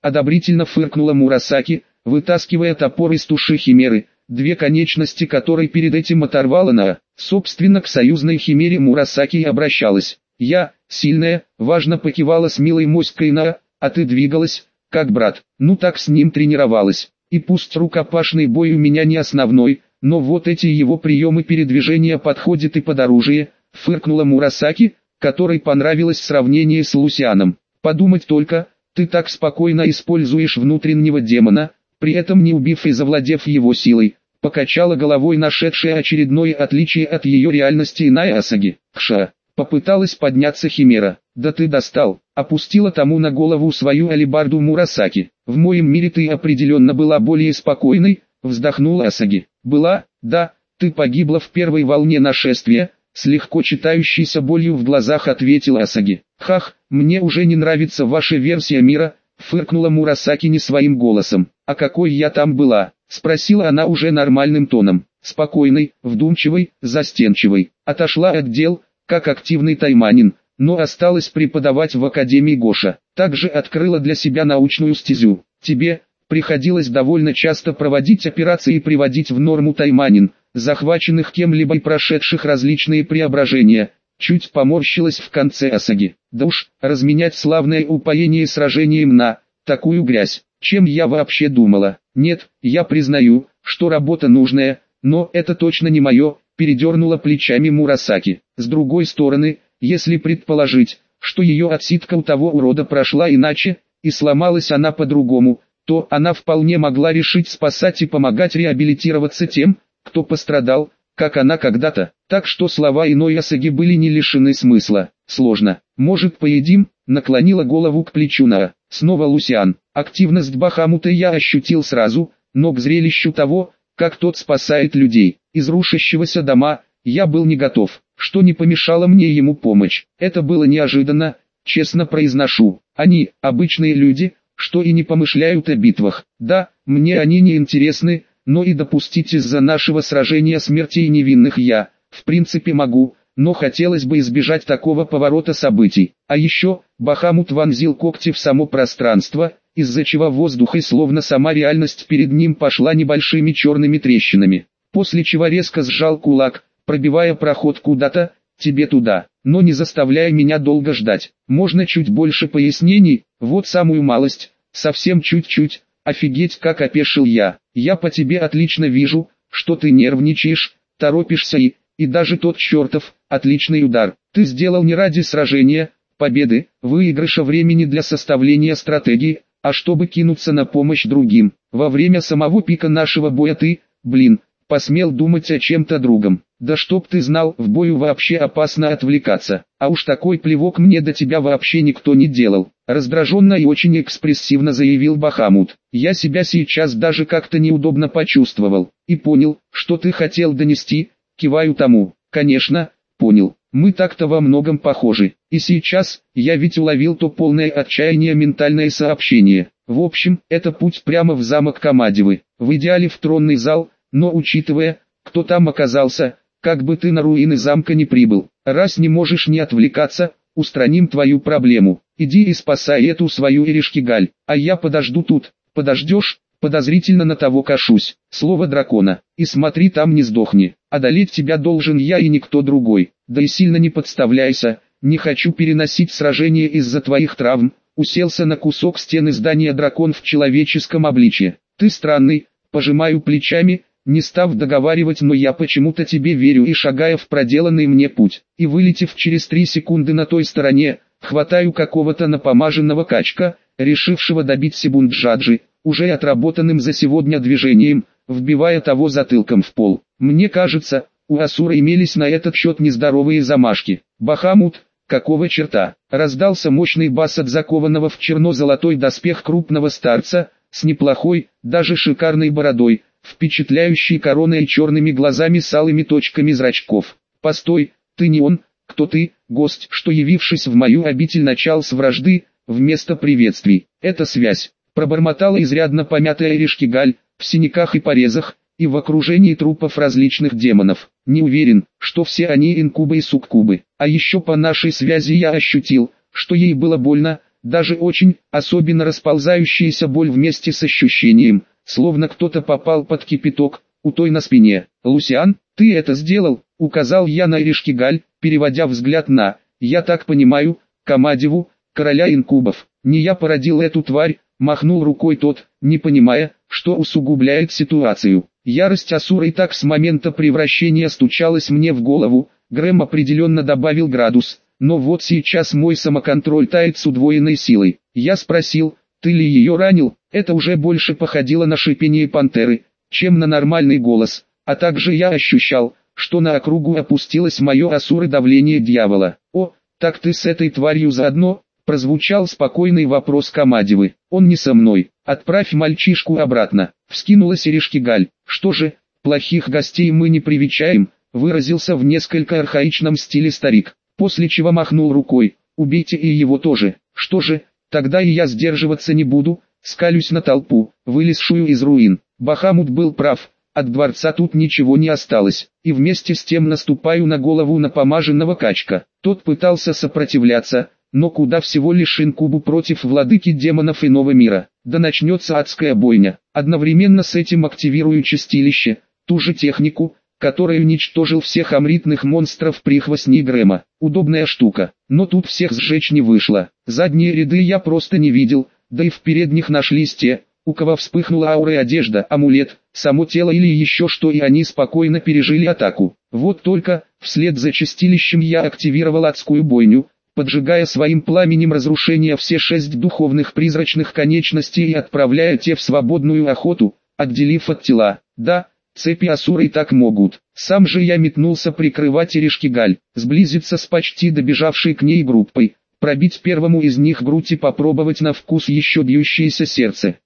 одобрительно фыркнула Мурасаки, вытаскивая топор из туши химеры, две конечности которой перед этим оторвала Наа. Собственно, к союзной химере Мурасаки и обращалась. Я, сильная, важно покивала с милой моськой Наа, а ты двигалась, как брат. Ну так с ним тренировалась. И пусть рукопашный бой у меня не основной, но вот эти его приемы передвижения подходят и под оружие, фыркнула Мурасаки, которой понравилось сравнение с Лусианом. Подумать только, ты так спокойно используешь внутреннего демона, при этом не убив и завладев его силой. Покачала головой нашедшее очередное отличие от ее реальности Иная Асаги. Кша. Попыталась подняться химера. Да ты достал. Опустила тому на голову свою алебарду Мурасаки. В моем мире ты определенно была более спокойной, вздохнула Асаги. Была, да, ты погибла в первой волне нашествия, с легко читающейся болью в глазах ответила Асаги. Хах, мне уже не нравится ваша версия мира, фыркнула Мурасаки не своим голосом. А какой я там была? Спросила она уже нормальным тоном. Спокойной, вдумчивой, застенчивой. Отошла от дел, как активный тайманин, но осталась преподавать в Академии Гоша. Также открыла для себя научную стезю. Тебе приходилось довольно часто проводить операции и приводить в норму тайманин, захваченных кем-либо и прошедших различные преображения. Чуть поморщилась в конце Асаги. Да уж, разменять славное упоение сражением на такую грязь. Чем я вообще думала? Нет, я признаю, что работа нужная, но это точно не мое, передернула плечами Мурасаки. С другой стороны, если предположить, что ее отсидка у того урода прошла иначе, и сломалась она по-другому, то она вполне могла решить спасать и помогать реабилитироваться тем, кто пострадал, как она когда-то. Так что слова иной Асаги были не лишены смысла. Сложно. Может, поедим? Наклонила голову к плечу Наа. Снова Лусиан. Активность Бахамута я ощутил сразу, но к зрелищу того, как тот спасает людей из рушащегося дома, я был не готов, что не помешало мне ему помочь. Это было неожиданно, честно произношу. Они, обычные люди, что и не помышляют о битвах. Да, мне они не интересны, но и допустить из-за нашего сражения смертей невинных я, в принципе могу, но хотелось бы избежать такого поворота событий. А еще, Бахамут вонзил когти в само пространство, из-за чего воздух и словно сама реальность перед ним пошла небольшими черными трещинами. После чего резко сжал кулак, пробивая проход куда-то, тебе туда, но не заставляя меня долго ждать. Можно чуть больше пояснений? Вот самую малость, совсем чуть-чуть. Офигеть, как опешил я. Я по тебе отлично вижу, что ты нервничаешь, торопишься и даже тот чертов, отличный удар. Ты сделал не ради сражения, победы, выигрыша времени для составления стратегии, а чтобы кинуться на помощь другим. Во время самого пика нашего боя ты, посмел думать о чем-то другом. Да чтоб ты знал, в бою вообще опасно отвлекаться. А уж такой плевок мне до тебя вообще никто не делал. Раздраженно и очень экспрессивно заявил Бахамут. Я себя сейчас даже как-то неудобно почувствовал. И понял, что ты хотел донести, киваю тому. Конечно, понял. Мы так-то во многом похожи. И сейчас, я ведь уловил то полное отчаяние ментальное сообщение. В общем, это путь прямо в замок Камадевы. В идеале в тронный зал, но учитывая, кто там оказался, как бы ты на руины замка не прибыл. Раз не можешь не отвлекаться, устраним твою проблему. Иди и спасай эту свою Эришкигаль, а я подожду тут. Подождешь? Подозрительно на того кашусь. Слово дракона. И смотри там не сдохни. Одолеть тебя должен я и никто другой. Да и сильно не подставляйся. Не хочу переносить сражение из-за твоих травм. Уселся на кусок стены здания дракон в человеческом обличье. Ты странный. Пожимаю плечами, не став договаривать, но я почему-то тебе верю и шагая в проделанный мне путь. И вылетев через 3 секунды на той стороне, хватаю какого-то напомаженного качка, решившего добить Сибунджаджи, уже отработанным за сегодня движением, вбивая того затылком в пол. Мне кажется, у Асура имелись на этот счет нездоровые замашки. Бахамут, какого черта? Раздался мощный бас от закованного в черно-золотой доспех крупного старца, с неплохой, даже шикарной бородой, впечатляющей короной и черными глазами с алыми точками зрачков. Постой, ты не он, кто ты, гость, что явившись в мою обитель начал с вражды, вместо приветствий. Это связь. Пробормотала изрядно помятая Эришкигаль, в синяках и порезах, и в окружении трупов различных демонов. Не уверен, что все они инкубы и суккубы. А еще по нашей связи я ощутил, что ей было больно, даже очень, особенно расползающаяся боль вместе с ощущением, словно кто-то попал под кипяток, у той на спине. «Лусиан, ты это сделал?» — указал я на Эришкигаль, переводя взгляд на, я так понимаю, Камадеву, короля инкубов. «Не я породил эту тварь», — махнул рукой тот, не понимая, что усугубляет ситуацию. Ярость Асуры и так с момента превращения стучалась мне в голову, Грэм определенно добавил градус, но вот сейчас мой самоконтроль тает с удвоенной силой. Я спросил, ты ли ее ранил? Это уже больше походило на шипение пантеры, чем на нормальный голос, а также я ощущал, что на округу опустилось мое Асуры давление дьявола. «О, так ты с этой тварью заодно?» — прозвучал спокойный вопрос Камадевы. «Он не со мной, отправь мальчишку обратно», — вскинулась Эришкигаль. «Что же, плохих гостей мы не привечаем», — выразился в несколько архаичном стиле старик, после чего махнул рукой. «Убейте и его тоже». «Что же, тогда и я сдерживаться не буду», — скалюсь на толпу, вылезшую из руин. Бахамут был прав. От дворца тут ничего не осталось, и вместе с тем наступаю на голову напомаженного качка. Тот пытался сопротивляться, но куда всего лишь инкубу против владыки демонов иного мира. Да начнется адская бойня. Одновременно с этим активирую чистилище, ту же технику, которая уничтожил всех амритных монстров прихвостней Грэма. Удобная штука, но тут всех сжечь не вышло. Задние ряды я просто не видел, да и в передних нашлись те, у кого вспыхнула аура и одежда, амулет, само тело или еще что, и они спокойно пережили атаку. Вот только, вслед за чистилищем я активировал адскую бойню, поджигая своим пламенем разрушения все 6 духовных призрачных конечностей и отправляя те в свободную охоту, отделив от тела. Да, цепи Асуры и так могут. Сам же я метнулся прикрывать Эришкигаль, сблизиться с почти добежавшей к ней группой, пробить первому из них грудь и попробовать на вкус еще бьющееся сердце.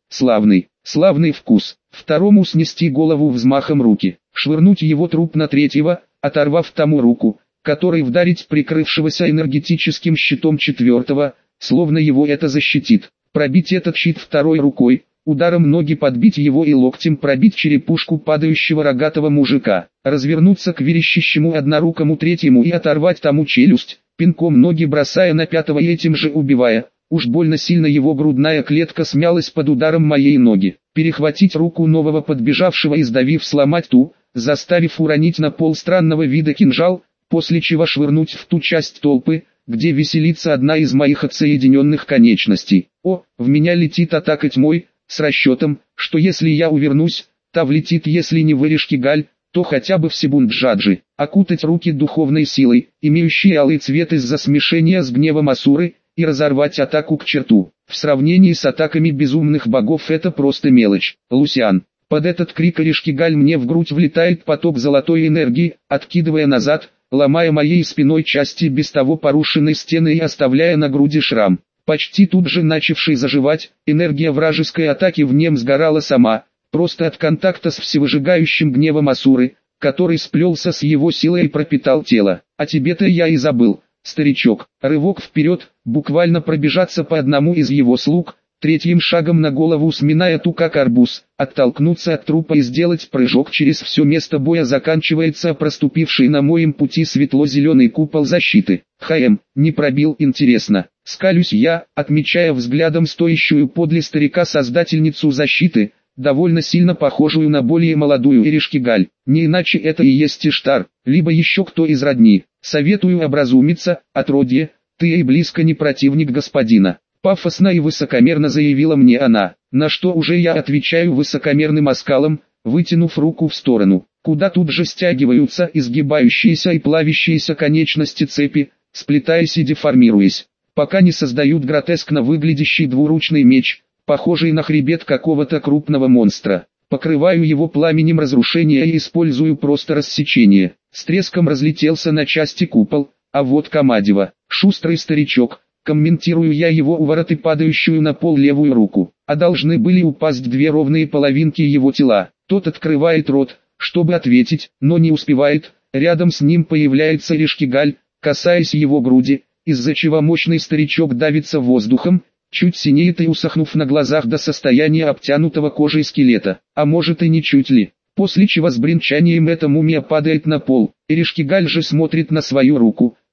Славный вкус. Второму снести голову взмахом руки, швырнуть его труп на третьего, оторвав тому руку, который вдарить прикрывшегося энергетическим щитом четвертого, словно его это защитит. Пробить этот щит второй рукой, ударом ноги подбить его и локтем пробить черепушку падающего рогатого мужика, развернуться к верещащему однорукому третьему и оторвать тому челюсть, пинком ноги бросая на пятого и этим же убивая. Уж больно сильно его грудная клетка смялась под ударом моей ноги. Перехватить руку нового подбежавшего и сдавив сломать ту, заставив уронить на пол странного вида кинжал, после чего швырнуть в ту часть толпы, где веселится одна из моих отсоединенных конечностей. О, в меня летит атака тьмой, с расчетом, что если я увернусь, та влетит, если не в Эришкигаль, то хотя бы в Себунджаджи. Окутать руки духовной силой, имеющей алый цвет из-за смешения с гневом Асуры, и разорвать атаку к черту. В сравнении с атаками безумных богов это просто мелочь. «Лусиан!» Под этот крик Эришкигаль мне в грудь влетает поток золотой энергии, откидывая назад, ломая моей спиной части без того порушенной стены и оставляя на груди шрам. Почти тут же начавший заживать, энергия вражеской атаки в нем сгорала сама, просто от контакта с всевыжигающим гневом Асуры, который сплелся с его силой и пропитал тело. А тебе-то я и забыл. Старичок, рывок вперед, буквально пробежаться по одному из его слуг, третьим шагом на голову сминая ту как арбуз, оттолкнуться от трупа и сделать прыжок через все место боя, заканчивается проступивший на моем пути светло-зеленый купол защиты. Не пробил, интересно. Скалюсь я, отмечая взглядом стоящую подле старика создательницу защиты, довольно сильно похожую на более молодую Эришкигаль. Не иначе это и есть Иштар, либо еще кто из родни. Советую образумиться, отродье, ты и близко не противник господина. Пафосно и высокомерно заявила мне она, на что уже я отвечаю высокомерным оскалом, вытянув руку в сторону, куда тут же стягиваются изгибающиеся и плавящиеся конечности цепи, сплетаясь и деформируясь, пока не создают гротескно выглядящий двуручный меч, похожий на хребет какого-то крупного монстра. Покрываю его пламенем разрушения и использую просто рассечение. С треском разлетелся на части купол, а вот Камадева, шустрый старичок, комментирую я его уворот и падающую на пол левую руку, а должны были упасть две ровные половинки его тела. Тот открывает рот, чтобы ответить, но не успевает, рядом с ним появляется Эришкигаль, касаясь его груди, из-за чего мощный старичок давится воздухом, чуть синеет и усохнув на глазах до состояния обтянутого кожей скелета, а может и не чуть ли. После чего с бренчанием эта мумия падает на пол, Эришкигаль же смотрит на свою руку,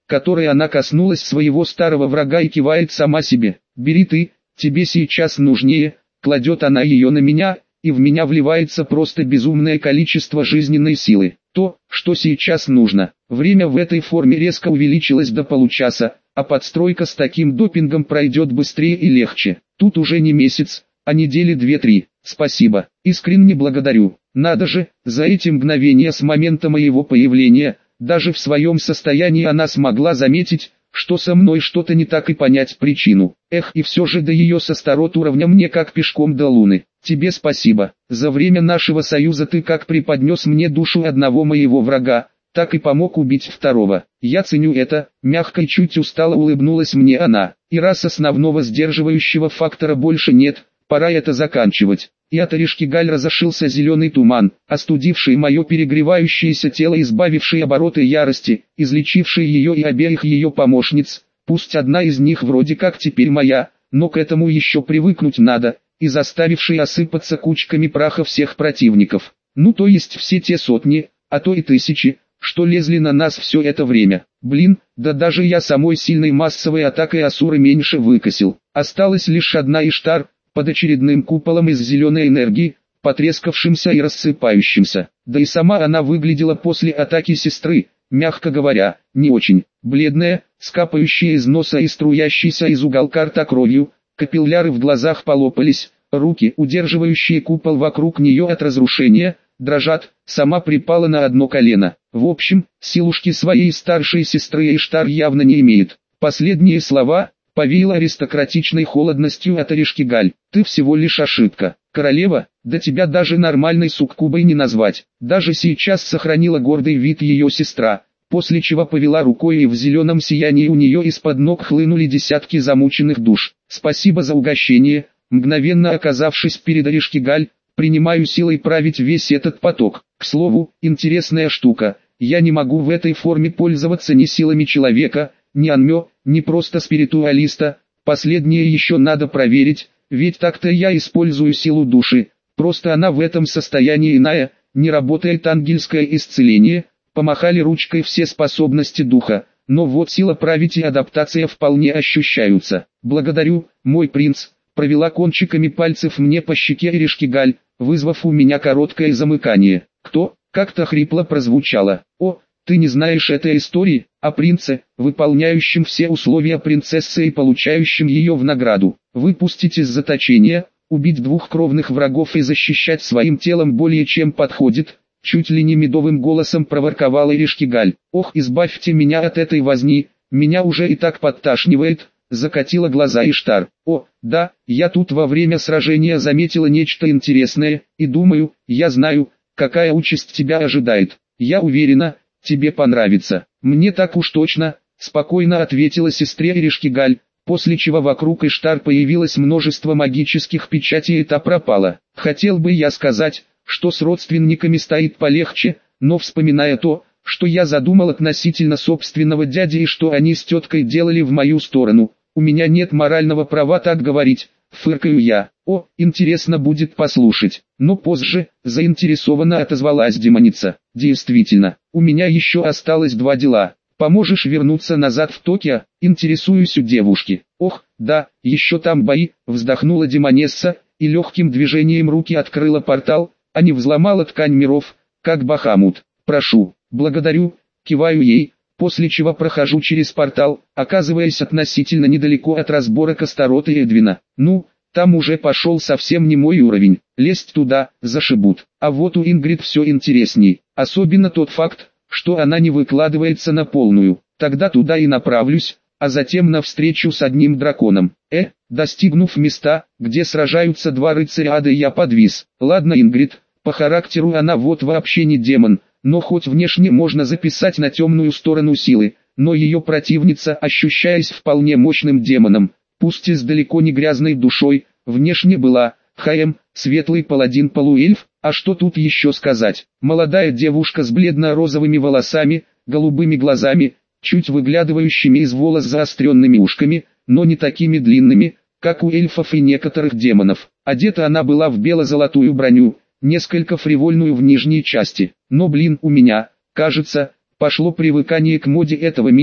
которой она коснулась своего старого врага и кивает сама себе. «Бери ты, тебе сейчас нужнее», кладет она ее на меня, и в меня вливается просто безумное количество жизненной силы. То, что сейчас нужно. Время в этой форме резко увеличилось до получаса, а подстройка с таким допингом пройдет быстрее и легче. Тут уже не месяц, а недели 2-3. Спасибо, искренне благодарю. Надо же, за эти мгновения с момента моего появления, даже в своем состоянии она смогла заметить, что со мной что-то не так и понять причину. Эх, и все же до ее со старот уровня мне как пешком до луны. Тебе спасибо. За время нашего союза ты как преподнес мне душу одного моего врага, так и помог убить второго. Я ценю это, мягко и чуть устало улыбнулась мне она. И раз основного сдерживающего фактора больше нет, пора это заканчивать. И от Эришкигаль разошился зеленый туман, остудивший мое перегревающееся тело, избавивший обороты ярости, излечивший ее и обеих ее помощниц. Пусть одна из них вроде как теперь моя, но к этому еще привыкнуть надо, и заставивший осыпаться кучками праха всех противников. Ну то есть все те сотни, а то и тысячи, что лезли на нас все это время. Блин, да даже я самой сильной массовой атакой Асуры меньше выкосил. Осталась лишь одна Иштар, под очередным куполом из зеленой энергии, потрескавшимся и рассыпающимся. Да и сама она выглядела после атаки сестры, мягко говоря, не очень. Бледная, с капающей из носа и струящейся из уголка рта кровью, капилляры в глазах полопались, руки, удерживающие купол вокруг нее от разрушения, дрожат, сама припала на одно колено. В общем, силушки своей старшей сестры Иштар явно не имеет. Последние слова повеяло аристократичной холодностью от Эришкигаль. Ты всего лишь ошибка. Королева, да тебя даже нормальной суккубой не назвать. Даже сейчас сохранила гордый вид ее сестра, после чего повела рукой, и в зеленом сиянии у нее из-под ног хлынули десятки замученных душ. Спасибо за угощение. Мгновенно оказавшись перед Эришкигаль, принимаю силой править весь этот поток. К слову, интересная штука. Я не могу в этой форме пользоваться ни силами человека, ни анмё, ни просто спиритуалиста. Последнее еще надо проверить, ведь так-то я использую силу души. Просто она в этом состоянии иная, не работает ангельское исцеление. Помахали ручкой все способности духа, но вот сила править и адаптация вполне ощущаются. Благодарю, мой принц. Провела кончиками пальцев мне по щеке Эришкигаль, вызвав у меня короткое замыкание. Кто? Как-то хрипло прозвучало. О, ты не знаешь этой истории, о принце, выполняющем все условия принцессы и получающем ее в награду. Выпустить из заточения, убить двух кровных врагов и защищать своим телом более чем подходит. Чуть ли не медовым голосом проворковала Эришкигаль. Ох, избавьте меня от этой возни, меня уже и так подташнивает. Закатила глаза Иштар. О, да, я тут во время сражения заметила нечто интересное, и думаю, я знаю, какая участь тебя ожидает. Я уверена, тебе понравится. Мне так уж точно, спокойно ответила сестре Эришкигаль, после чего вокруг Иштар появилось множество магических печатей, и та пропала. Хотел бы я сказать, что с родственниками стоит полегче, но вспоминая то, что я задумал относительно собственного дяди и что они с теткой делали в мою сторону, у меня нет морального права так говорить, фыркаю я. О, интересно будет послушать. Но позже, заинтересованно отозвалась демоница. Действительно, у меня еще осталось 2 дела. Поможешь вернуться назад в Токио? Интересуюсь у девушки. Ох, да, еще там бои, вздохнула демонесса, и легким движением руки открыла портал, а не взломала ткань миров, как Бахамут. Прошу, благодарю, киваю ей, после чего прохожу через портал, оказываясь относительно недалеко от разборок Астарота и Эдвина. Ну, там уже пошел совсем не мой уровень, лезть туда, зашибут. А вот у Ингрид все интересней, особенно тот факт, что она не выкладывается на полную. Тогда туда и направлюсь, а затем на встречу с одним драконом. Достигнув места, где сражаются 2 рыцаря ада, я подвис. Ладно, Ингрид, по характеру она вот вообще не демон, но хоть внешне можно записать на темную сторону силы, но ее противница, ощущаясь вполне мощным демоном, пусть и с далеко не грязной душой, внешне была, светлый паладин-полуэльф, а что тут еще сказать? Молодая девушка с бледно-розовыми волосами, голубыми глазами, чуть выглядывающими из волос заостренными ушками, но не такими длинными, как у эльфов и некоторых демонов. Одета она была в бело-золотую броню, несколько фривольную в нижней части. Но блин, у меня, кажется, пошло привыкание к моде этого мира,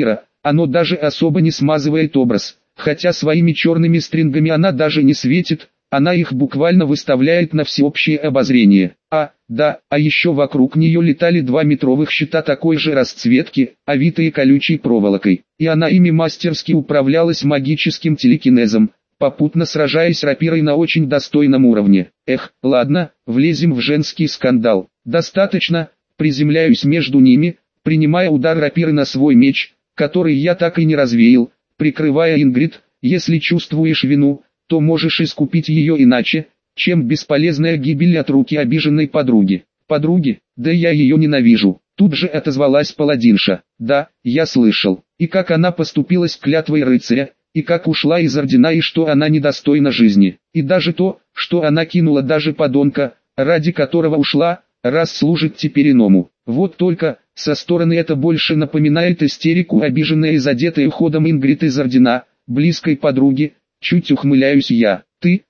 оно даже особо не смазывает образ, хотя своими черными стрингами она даже не светит, она их буквально выставляет на всеобщее обозрение. А еще вокруг нее летали 2-метровых щита такой же расцветки, овитые колючей проволокой, и она ими мастерски управлялась магическим телекинезом, попутно сражаясь рапирой на очень достойном уровне. Ладно, влезем в женский скандал. Достаточно, приземляюсь между ними, принимая удар рапиры на свой меч, который я так и не развеял, прикрывая Ингрид. Если чувствуешь вину, то можешь искупить ее иначе, чем бесполезная гибель от руки обиженной подруги. Подруги? Да я ее ненавижу. Тут же отозвалась паладинша. Да, я слышал. И как она поступилась клятвой рыцаря, и как ушла из ордена, и что она недостойна жизни. И даже то, что она кинула даже подонка, ради которого ушла, раз служит теперь иному. Вот только, со стороны это больше напоминает истерику, обиженная и задетая уходом Ингрид из ордена, близкой подруги. Чуть ухмыляюсь я.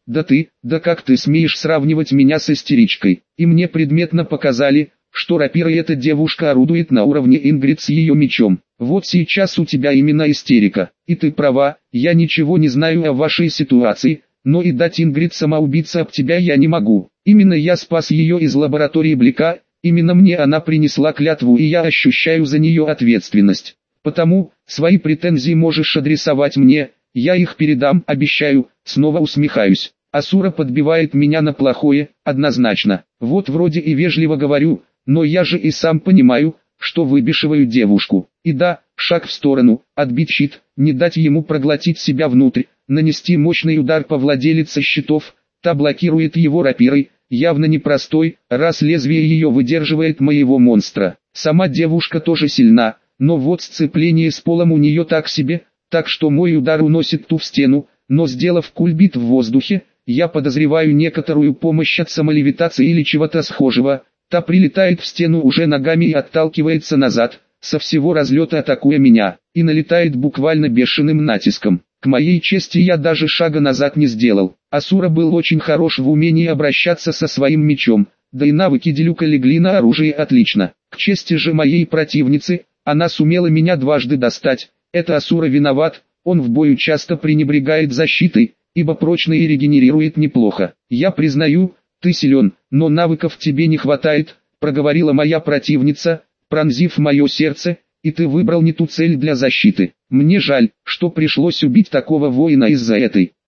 Да как ты смеешь сравнивать меня с истеричкой? И мне предметно показали, что рапирой эта девушка орудует на уровне Ингрид с ее мечом. Вот сейчас у тебя именно истерика. И ты права, я ничего не знаю о вашей ситуации, но и дать Ингрид самоубиться об тебя я не могу. Именно я спас ее из лаборатории Блика, именно мне она принесла клятву, и я ощущаю за нее ответственность. Потому, свои претензии можешь адресовать мне, я их передам, обещаю. Снова усмехаюсь. Асура подбивает меня на плохое, однозначно. Вот вроде и вежливо говорю, но я же и сам понимаю, что выбешиваю девушку. И да, шаг в сторону, отбить щит, не дать ему проглотить себя внутрь, нанести мощный удар по владелице щитов, та блокирует его рапирой, явно непростой, раз лезвие ее выдерживает моего монстра. Сама девушка тоже сильна, но вот сцепление с полом у нее так себе, так что мой удар уносит ту в стену, но сделав кульбит в воздухе, я подозреваю некоторую помощь от самолевитации или чего-то схожего. Та прилетает в стену уже ногами и отталкивается назад, со всего разлета атакуя меня, и налетает буквально бешеным натиском. К моей чести я даже шага назад не сделал. Асура был очень хорош в умении обращаться со своим мечом, да и навыки Делюка легли на оружие отлично. К чести же моей противницы, она сумела меня дважды достать. Это Асура виноват, он в бою часто пренебрегает защитой, ибо прочно и регенерирует неплохо. Я признаю, ты силен, но навыков тебе не хватает, проговорила моя противница, пронзив мое сердце, и ты выбрал не ту цель для защиты. Мне жаль, что пришлось убить такого воина из-за этой